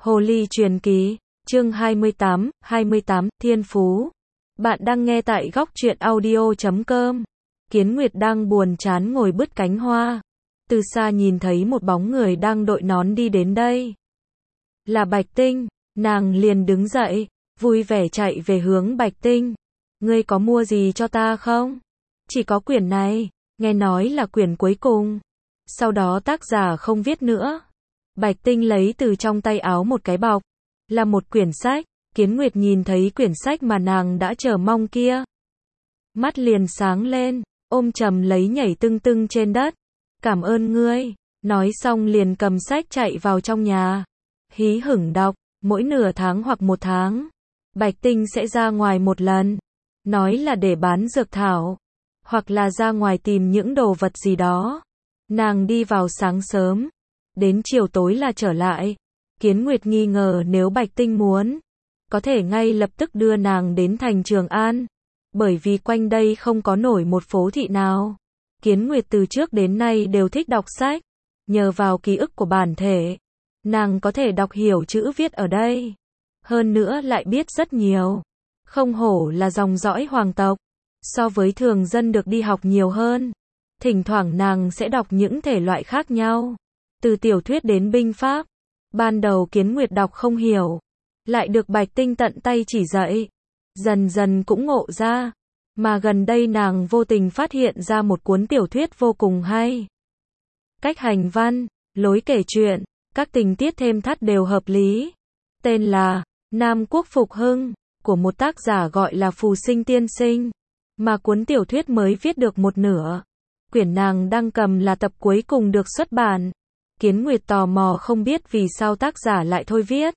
Hồ ly truyền ký, chương 28, Thiên Phú. Bạn đang nghe tại góc truyện audio.com. Kiến Nguyệt đang buồn chán ngồi bứt cánh hoa. Từ xa nhìn thấy một bóng người đang đội nón đi đến đây. Là Bạch Tinh, nàng liền đứng dậy, vui vẻ chạy về hướng Bạch Tinh. Ngươi có mua gì cho ta không? Chỉ có quyển này, nghe nói là quyển cuối cùng. Sau đó tác giả không viết nữa. Bạch Tinh lấy từ trong tay áo một cái bọc, là một quyển sách. Kiến Nguyệt nhìn thấy quyển sách mà nàng đã chờ mong kia, mắt liền sáng lên, ôm chầm lấy nhảy tưng tưng trên đất. Cảm ơn ngươi, nói xong liền cầm sách chạy vào trong nhà, hí hửng đọc. Mỗi nửa tháng hoặc một tháng, Bạch Tinh sẽ ra ngoài một lần, nói là để bán dược thảo, hoặc là ra ngoài tìm những đồ vật gì đó. Nàng đi vào sáng sớm, đến chiều tối là trở lại. Kiến Nguyệt nghi ngờ nếu Bạch Tinh muốn, có thể ngay lập tức đưa nàng đến thành Trường An, bởi vì quanh đây không có nổi một phố thị nào. Kiến Nguyệt từ trước đến nay đều thích đọc sách, nhờ vào ký ức của bản thể, nàng có thể đọc hiểu chữ viết ở đây, hơn nữa lại biết rất nhiều. Không hổ là dòng dõi hoàng tộc, so với thường dân được đi học nhiều hơn. Thỉnh thoảng nàng sẽ đọc những thể loại khác nhau, từ tiểu thuyết đến binh pháp. Ban đầu Kiến Nguyệt đọc không hiểu, lại được Bạch Tinh tận tay chỉ dạy, dần dần cũng ngộ ra. Mà gần đây nàng vô tình phát hiện ra một cuốn tiểu thuyết vô cùng hay. Cách hành văn, lối kể chuyện, các tình tiết thêm thắt đều hợp lý. Tên là Nam Quốc Phục Hưng, của một tác giả gọi là Phù Sinh Tiên Sinh. Mà cuốn tiểu thuyết mới viết được một nửa. Quyển nàng đang cầm là tập cuối cùng được xuất bản. Kiến Nguyệt tò mò không biết vì sao tác giả lại thôi viết.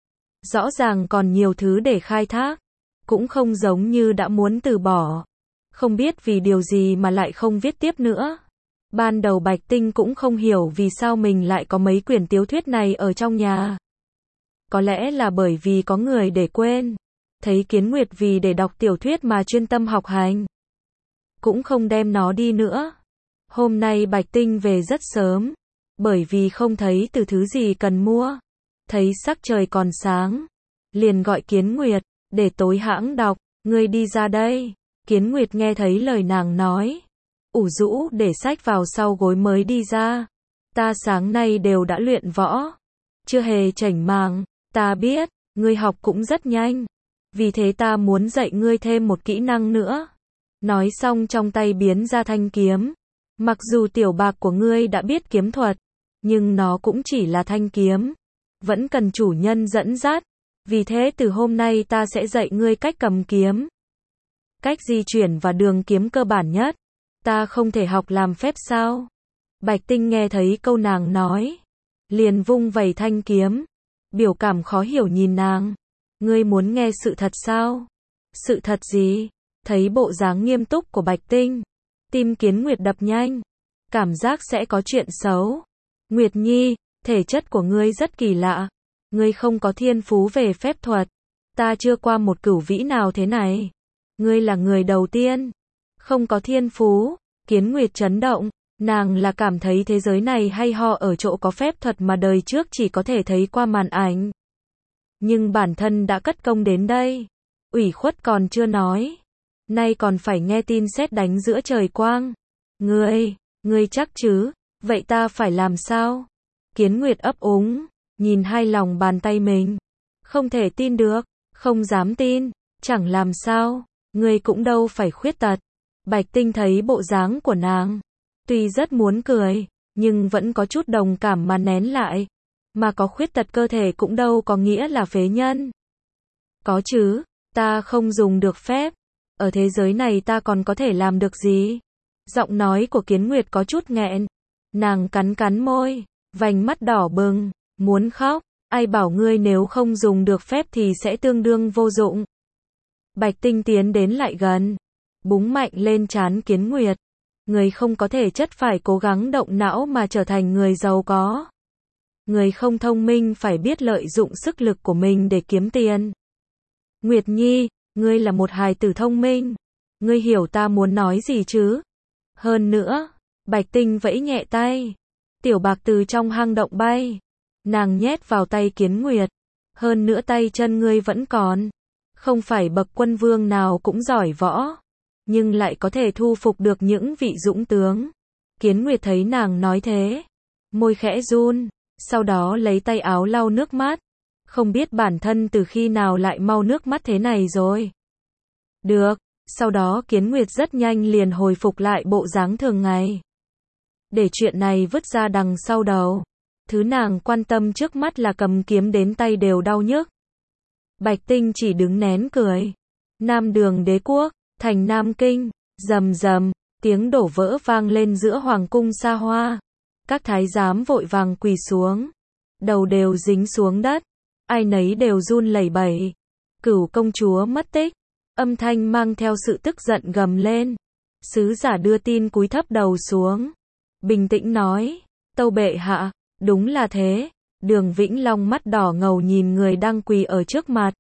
Rõ ràng còn nhiều thứ để khai thác, cũng không giống như đã muốn từ bỏ. Không biết vì điều gì mà lại không viết tiếp nữa. Ban đầu Bạch Tinh cũng không hiểu vì sao mình lại có mấy quyển tiểu thuyết này ở trong nhà. Có lẽ là bởi vì có người để quên. Thấy Kiến Nguyệt vì để đọc tiểu thuyết mà chuyên tâm học hành, cũng không đem nó đi nữa. Hôm nay Bạch Tinh về rất sớm, bởi vì không thấy từ thứ gì cần mua. Thấy sắc trời còn sáng, liền gọi Kiến Nguyệt, để tối hãng đọc, ngươi đi ra đây. Kiến Nguyệt nghe thấy lời nàng nói, ủ rũ để sách vào sau gối mới đi ra. Ta sáng nay đều đã luyện võ, chưa hề chểnh màng. Ta biết, ngươi học cũng rất nhanh, vì thế ta muốn dạy ngươi thêm một kỹ năng nữa. Nói xong trong tay biến ra thanh kiếm. Mặc dù tiểu bạc của ngươi đã biết kiếm thuật, nhưng nó cũng chỉ là thanh kiếm, vẫn cần chủ nhân dẫn dắt. Vì thế từ hôm nay ta sẽ dạy ngươi cách cầm kiếm, cách di chuyển và đường kiếm cơ bản nhất. Ta không thể học làm phép sao? Bạch Tinh nghe thấy câu nàng nói, liền vung vẩy thanh kiếm, biểu cảm khó hiểu nhìn nàng. Ngươi muốn nghe sự thật sao? Sự thật gì? Thấy bộ dáng nghiêm túc của Bạch Tinh, tim Kiến Nguyệt đập nhanh, cảm giác sẽ có chuyện xấu. Nguyệt Nhi, thể chất của ngươi rất kỳ lạ. Ngươi không có thiên phú về phép thuật. Ta chưa qua một cửu vĩ nào thế này. Ngươi là người đầu tiên không có thiên phú. Kiến Nguyệt chấn động, nàng là cảm thấy thế giới này hay ho ở chỗ có phép thuật mà đời trước chỉ có thể thấy qua màn ảnh. Nhưng bản thân đã cất công đến đây, ủy khuất còn chưa nói, nay còn phải nghe tin sét đánh giữa trời quang. Ngươi chắc chứ? Vậy ta phải làm sao? Kiến Nguyệt ấp úng, nhìn hai lòng bàn tay mình, không thể tin được, không dám tin. Chẳng làm sao, ngươi cũng đâu phải khuyết tật. Bạch Tinh thấy bộ dáng của nàng, tuy rất muốn cười, nhưng vẫn có chút đồng cảm mà nén lại. Mà có khuyết tật cơ thể cũng đâu có nghĩa là phế nhân. Có chứ, ta không dùng được phép. Ở thế giới này ta còn có thể làm được gì? Giọng nói của Kiến Nguyệt có chút nghẹn. Nàng cắn cắn môi, vành mắt đỏ bừng, muốn khóc. Ai bảo ngươi nếu không dùng được phép thì sẽ tương đương vô dụng. Bạch Tinh tiến đến lại gần, búng mạnh lên trán Kiến Nguyệt. Người không có thể chất phải cố gắng động não mà trở thành người giàu có. Người không thông minh phải biết lợi dụng sức lực của mình để kiếm tiền. Nguyệt Nhi, ngươi là một hài tử thông minh. Ngươi hiểu ta muốn nói gì chứ? Hơn nữa, Bạch Tinh vẫy nhẹ tay. Tiểu bạc từ trong hang động bay Nàng nhét vào tay Kiến Nguyệt. Hơn nữa tay chân ngươi vẫn còn. Không phải bậc quân vương nào cũng giỏi võ. Nhưng lại có thể thu phục được những vị dũng tướng. Kiến Nguyệt thấy nàng nói thế. Môi khẽ run. Sau đó lấy tay áo lau nước mắt. Không biết bản thân từ khi nào lại mau nước mắt thế này rồi. Được. Sau đó Kiến Nguyệt rất nhanh liền hồi phục lại bộ dáng thường ngày. Để chuyện này vứt ra đằng sau đầu. Thứ nàng quan tâm trước mắt là cầm kiếm đến tay đều đau nhức. Bạch Tinh chỉ đứng nén cười. Nam Đường Đế quốc, thành Nam Kinh, rầm rầm, tiếng đổ vỡ vang lên giữa hoàng cung xa hoa. Các thái giám vội vàng quỳ xuống. Đầu đều dính xuống đất. Ai nấy đều run lẩy bẩy. Cửu công chúa mất tích. Âm thanh mang theo sự tức giận gầm lên. Sứ giả đưa tin cúi thấp đầu xuống. Bình tĩnh nói. Tâu bệ hạ, đúng là thế. Đường Vĩnh Long mắt đỏ ngầu nhìn người đang quỳ ở trước mặt.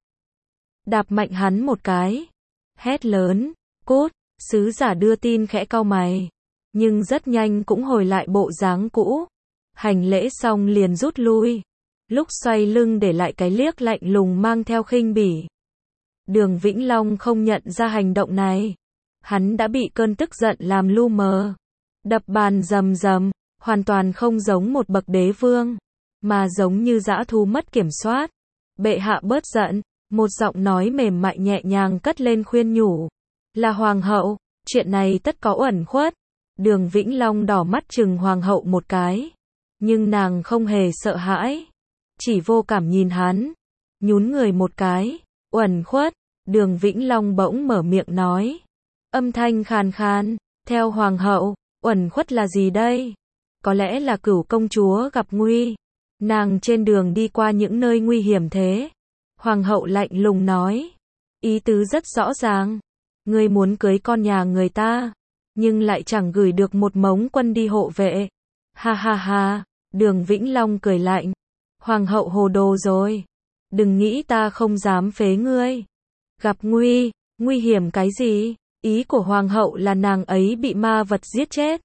Đạp mạnh hắn một cái. Hét lớn. Cút. Sứ giả đưa tin khẽ cau mày. Nhưng rất nhanh cũng hồi lại bộ dáng cũ. Hành lễ xong liền rút lui. Lúc xoay lưng để lại cái liếc lạnh lùng mang theo khinh bỉ. Đường Vĩnh Long không nhận ra hành động này. Hắn đã bị cơn tức giận làm lu mờ. Đập bàn rầm rầm, hoàn toàn không giống một bậc đế vương, mà giống như dã thú mất kiểm soát. Bệ hạ bớt giận, một giọng nói mềm mại nhẹ nhàng cất lên khuyên nhủ. Là hoàng hậu, chuyện này tất có uẩn khuất. Đường Vĩnh Long đỏ mắt chừng hoàng hậu một cái. Nhưng nàng không hề sợ hãi. Chỉ vô cảm nhìn hắn. Nhún người một cái. Uẩn khuất. Đường Vĩnh Long bỗng mở miệng nói. Âm thanh khàn khàn. Theo hoàng hậu, uẩn khuất là gì đây? Có lẽ là Cửu công chúa gặp nguy. Nàng trên đường đi qua những nơi nguy hiểm thế. Hoàng hậu lạnh lùng nói. Ý tứ rất rõ ràng. Ngươi muốn cưới con nhà người ta. Nhưng lại chẳng gửi được một mống quân đi hộ vệ. Ha ha ha. Đường Vĩnh Long cười lạnh. Hoàng hậu hồ đồ rồi. Đừng nghĩ ta không dám phế ngươi. Gặp nguy hiểm cái gì? Ý của hoàng hậu là nàng ấy bị ma vật giết chết.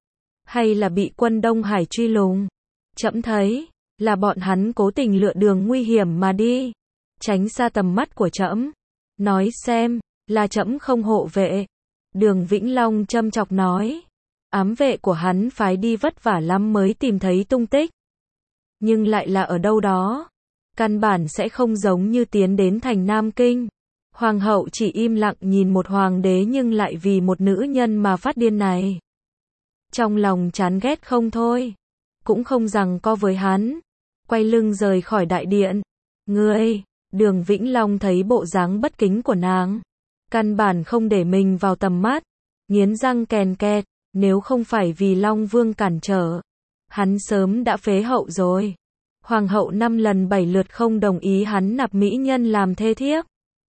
Hay là bị quân Đông Hải truy lùng? Trẫm thấy, là bọn hắn cố tình lựa đường nguy hiểm mà đi. Tránh xa tầm mắt của trẫm. Nói xem, là trẫm không hộ vệ. Đường Vĩnh Long châm chọc nói. Ám vệ của hắn phái đi vất vả lắm mới tìm thấy tung tích. Nhưng lại là ở đâu đó. Căn bản sẽ không giống như tiến đến thành Nam Kinh. Hoàng hậu chỉ im lặng nhìn một hoàng đế nhưng lại vì một nữ nhân mà phát điên này. Trong lòng chán ghét không thôi. Cũng không giằng co với hắn. Quay lưng rời khỏi đại điện. Ngươi, Đường Vĩnh Long thấy bộ dáng bất kính của nàng. Căn bản không để mình vào tầm mắt. Nghiến răng kèn kẹt. Nếu không phải vì Long Vương cản trở. Hắn sớm đã phế hậu rồi. Hoàng hậu 5 lần 7 lượt không đồng ý hắn nạp mỹ nhân làm thê thiếp.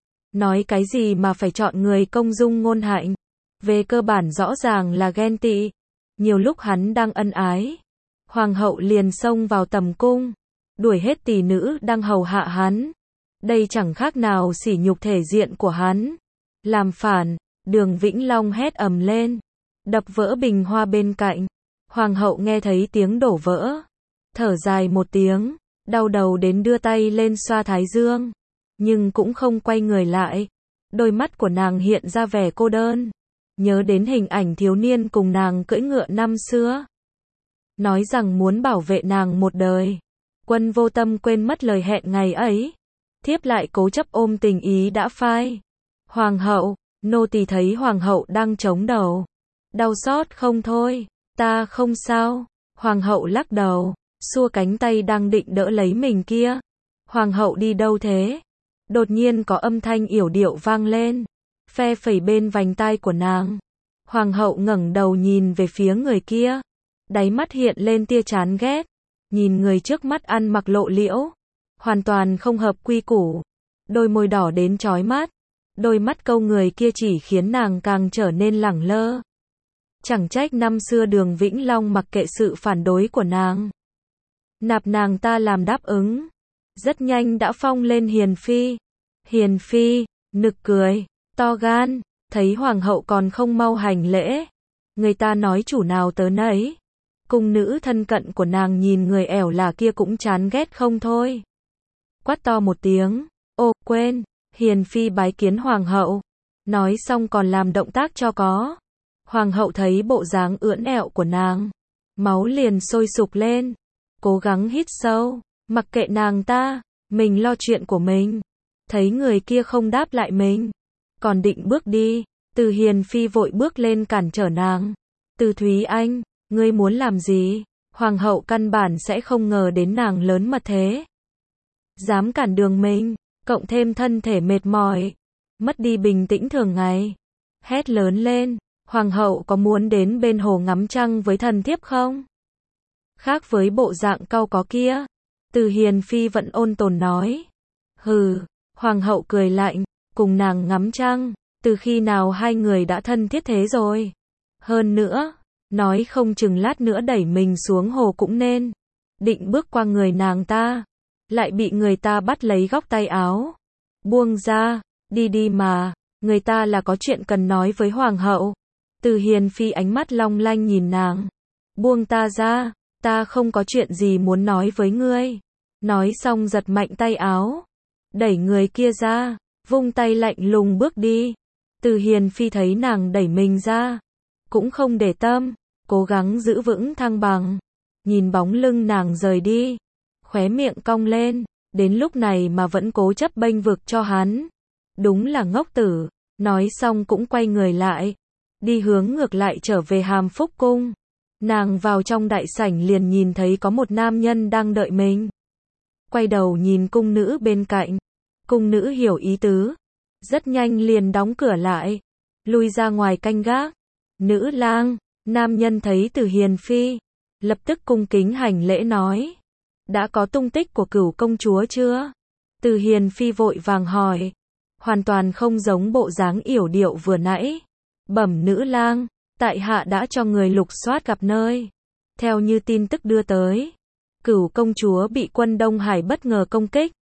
Nói cái gì mà phải chọn người công dung ngôn hạnh. Về cơ bản rõ ràng là ghen tị. Nhiều lúc hắn đang ân ái. Hoàng hậu liền xông vào tầm cung. Đuổi hết tỷ nữ đang hầu hạ hắn. Đây chẳng khác nào sỉ nhục thể diện của hắn. Làm phản, Đường Vĩnh Long hét ầm lên. Đập vỡ bình hoa bên cạnh. Hoàng hậu nghe thấy tiếng đổ vỡ. Thở dài một tiếng. Đau đầu đến đưa tay lên xoa thái dương. Nhưng cũng không quay người lại. Đôi mắt của nàng hiện ra vẻ cô đơn. Nhớ đến hình ảnh thiếu niên cùng nàng cưỡi ngựa năm xưa. Nói rằng muốn bảo vệ nàng một đời. Quân vô tâm quên mất lời hẹn ngày ấy. Thiếp lại cố chấp ôm tình ý đã phai. Hoàng hậu, nô tỳ thấy hoàng hậu đang chống đầu. Đau xót không thôi. Ta không sao. Hoàng hậu lắc đầu. Xua cánh tay đang định đỡ lấy mình kia. Hoàng hậu đi đâu thế? Đột nhiên có âm thanh yểu điệu vang lên. Phe phẩy bên vành tai của nàng. Hoàng hậu ngẩng đầu nhìn về phía người kia. Đáy mắt hiện lên tia chán ghét. Nhìn người trước mắt ăn mặc lộ liễu. Hoàn toàn không hợp quy củ. Đôi môi đỏ đến chói mắt. Đôi mắt câu người kia chỉ khiến nàng càng trở nên lẳng lơ. Chẳng trách năm xưa Đường Vĩnh Long mặc kệ sự phản đối của nàng. Nạp nàng ta làm đáp ứng. Rất nhanh đã phong lên hiền phi. Hiền phi, nực cười, to gan, thấy hoàng hậu còn không mau hành lễ. Người ta nói chủ nào tới nấy. Cung nữ thân cận của nàng nhìn người ẻo là kia cũng chán ghét không thôi. Quát to một tiếng, ô, quên, hiền phi bái kiến hoàng hậu. Nói xong còn làm động tác cho có. Hoàng hậu thấy bộ dáng ưỡn ẹo của nàng, máu liền sôi sục lên, cố gắng hít sâu, mặc kệ nàng ta, mình lo chuyện của mình. Thấy người kia không đáp lại mình, còn định bước đi, Từ Hiền phi vội bước lên cản trở nàng. Từ Thúy Anh, ngươi muốn làm gì? Hoàng hậu căn bản sẽ không ngờ đến nàng lớn mật thế. Dám cản đường mình, cộng thêm thân thể mệt mỏi, mất đi bình tĩnh thường ngày. Hét lớn lên, hoàng hậu có muốn đến bên hồ ngắm trăng với thần thiếp không? Khác với bộ dạng cau có kia, Từ Hiền phi vẫn ôn tồn nói. Hừ, hoàng hậu cười lạnh, cùng nàng ngắm trăng, từ khi nào hai người đã thân thiết thế rồi? Hơn nữa, nói không chừng lát nữa đẩy mình xuống hồ cũng nên. Định bước qua người nàng ta, lại bị người ta bắt lấy góc tay áo. Buông ra, đi đi mà, người ta là có chuyện cần nói với hoàng hậu. Từ Hiền phi ánh mắt long lanh nhìn nàng. Buông ta ra, ta không có chuyện gì muốn nói với ngươi. Nói xong giật mạnh tay áo, đẩy người kia ra, vung tay lạnh lùng bước đi. Từ Hiền phi thấy nàng đẩy mình ra, cũng không để tâm, cố gắng giữ vững thăng bằng. Nhìn bóng lưng nàng rời đi, khóe miệng cong lên, đến lúc này mà vẫn cố chấp bênh vực cho hắn. Đúng là ngốc tử. Nói xong cũng quay người lại, đi hướng ngược lại trở về Hàm Phúc cung. Nàng vào trong đại sảnh liền nhìn thấy có một nam nhân đang đợi mình. Quay đầu nhìn cung nữ bên cạnh. Cung nữ hiểu ý tứ, rất nhanh liền đóng cửa lại, lui ra ngoài canh gác. Nữ lang, nam nhân thấy Từ Hiền phi, lập tức cung kính hành lễ nói. Đã có tung tích của Cửu công chúa chưa? Từ Hiền phi vội vàng hỏi, hoàn toàn không giống bộ dáng yểu điệu vừa nãy. Bẩm nữ lang, tại hạ đã cho người lục soát gặp nơi. Theo như tin tức đưa tới, Cửu công chúa bị quân Đông Hải bất ngờ công kích.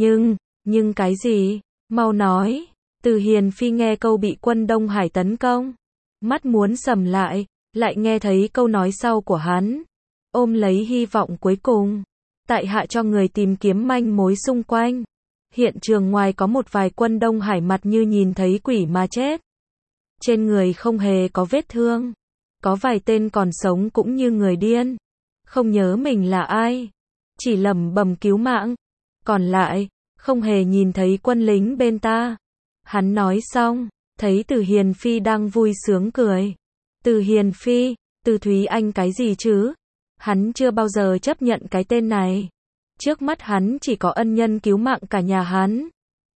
Nhưng cái gì? Mau nói. Từ Hiền phi nghe câu bị quân Đông Hải tấn công, mắt muốn sầm lại nghe thấy câu nói sau của hắn. Ôm lấy hy vọng cuối cùng, tại hạ cho người tìm kiếm manh mối xung quanh. Hiện trường ngoài có một vài quân Đông Hải mặt như nhìn thấy quỷ mà chết. Trên người không hề có vết thương. Có vài tên còn sống cũng như người điên. Không nhớ mình là ai. Chỉ lẩm bẩm cứu mạng. Còn lại, không hề nhìn thấy quân lính bên ta. Hắn nói xong, thấy Từ Hiền phi đang vui sướng cười. Từ Hiền phi, Từ Thúy Anh cái gì chứ? Hắn chưa bao giờ chấp nhận cái tên này. Trước mắt hắn chỉ có ân nhân cứu mạng cả nhà hắn.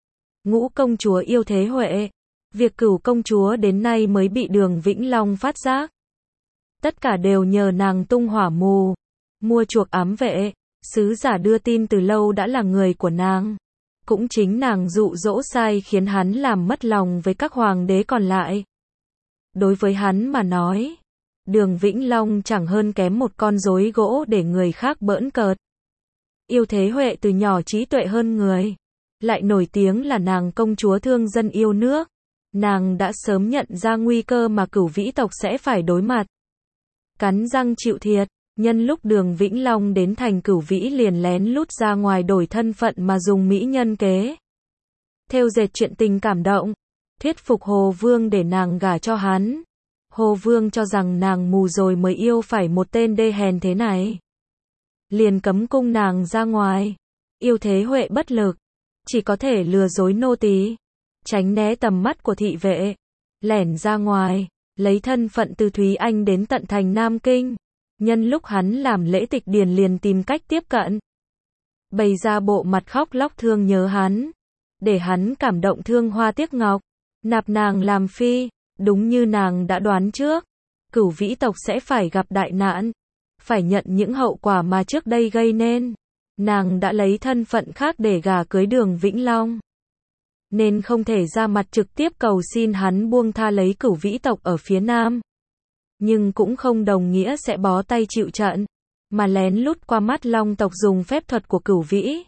Ngũ công chúa yêu thế Huệ. Việc Cửu công chúa đến nay mới bị Đường Vĩnh Long phát giác. Tất cả đều nhờ nàng tung hỏa mù, mua chuộc ám vệ. Sứ giả đưa tin từ lâu đã là người của nàng. Cũng chính nàng dụ dỗ sai khiến hắn làm mất lòng với các hoàng đế còn lại. Đối với hắn mà nói, Đường Vĩnh Long chẳng hơn kém một con rối gỗ để người khác bỡn cợt. Yêu thế Huệ từ nhỏ trí tuệ hơn người, lại nổi tiếng là nàng công chúa thương dân yêu nước. Nàng đã sớm nhận ra nguy cơ mà Cửu vĩ tộc sẽ phải đối mặt. Cắn răng chịu thiệt, nhân lúc Đường Vĩnh Long đến thành Cửu vĩ liền lén lút ra ngoài đổi thân phận mà dùng mỹ nhân kế. Thêu dệt chuyện tình cảm động, thuyết phục Hồ Vương để nàng gả cho hắn. Hồ Vương cho rằng nàng mù rồi mới yêu phải một tên đê hèn thế này. Liền cấm cung nàng ra ngoài. Yêu thế Huệ bất lực, chỉ có thể lừa dối nô tỳ, tránh né tầm mắt của thị vệ, lẻn ra ngoài, lấy thân phận Từ Thúy Anh đến tận thành Nam Kinh. Nhân lúc hắn làm lễ tịch điền liền tìm cách tiếp cận, bày ra bộ mặt khóc lóc thương nhớ hắn, để hắn cảm động thương hoa tiếc ngọc, nạp nàng làm phi. Đúng như nàng đã đoán trước, Cửu vĩ tộc sẽ phải gặp đại nạn, phải nhận những hậu quả mà trước đây gây nên. Nàng đã lấy thân phận khác để gả cưới Đường Vĩnh Long, nên không thể ra mặt trực tiếp cầu xin hắn buông tha lấy Cửu vĩ tộc ở phía Nam. Nhưng cũng không đồng nghĩa sẽ bó tay chịu trận, mà lén lút qua mắt Long tộc dùng phép thuật của Cửu vĩ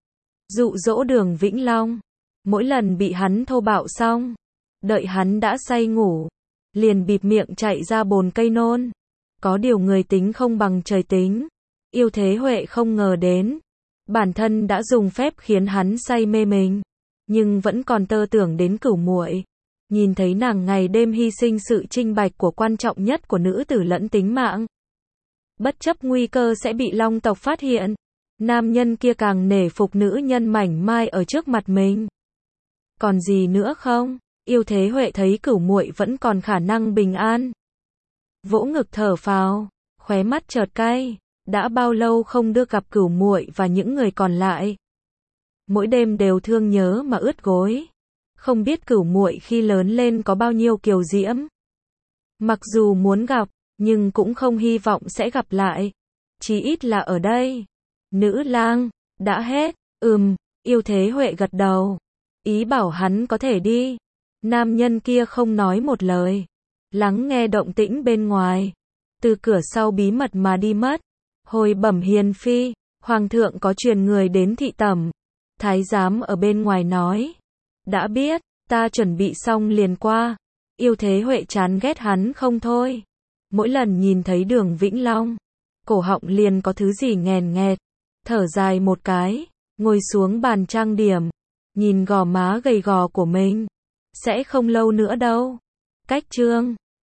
dụ dỗ Đường Vĩnh Long. Mỗi lần bị hắn thô bạo xong, đợi hắn đã say ngủ, liền bịt miệng chạy ra bồn cây nôn. Có điều người tính không bằng trời tính. Yêu Thế Huệ không ngờ đến, bản thân đã dùng phép khiến hắn say mê mình, nhưng vẫn còn tơ tưởng đến Cửu muội. Nhìn thấy nàng ngày đêm hy sinh sự trinh bạch của quan trọng nhất của nữ tử lẫn tính mạng. Bất chấp nguy cơ sẽ bị Long tộc phát hiện, nam nhân kia càng nể phục nữ nhân mảnh mai ở trước mặt mình. Còn gì nữa không? Yêu Thế Huệ thấy Cửu muội vẫn còn khả năng bình an. Vỗ ngực thở phào, khóe mắt chợt cay, đã bao lâu không được gặp Cửu muội và những người còn lại. Mỗi đêm đều thương nhớ mà ướt gối. Không biết Cửu muội khi lớn lên có bao nhiêu kiều diễm. Mặc dù muốn gặp, nhưng cũng không hy vọng sẽ gặp lại. Chí ít là ở đây. Nữ lang, đã hết. Yêu Thế Huệ gật đầu. Ý bảo hắn có thể đi. Nam nhân kia không nói một lời. Lắng nghe động tĩnh bên ngoài. Từ cửa sau bí mật mà đi mất. Hồi bẩm hiền phi, hoàng thượng có truyền người đến thị tẩm. Thái giám ở bên ngoài nói. Đã biết, ta chuẩn bị xong liền qua. Yêu Thế Huệ chán ghét hắn không thôi. Mỗi lần nhìn thấy Đường Vĩnh Long, cổ họng liền có thứ gì nghèn nghẹt. Thở dài một cái, ngồi xuống bàn trang điểm, nhìn gò má gầy gò của mình. Sẽ không lâu nữa đâu. Cách chương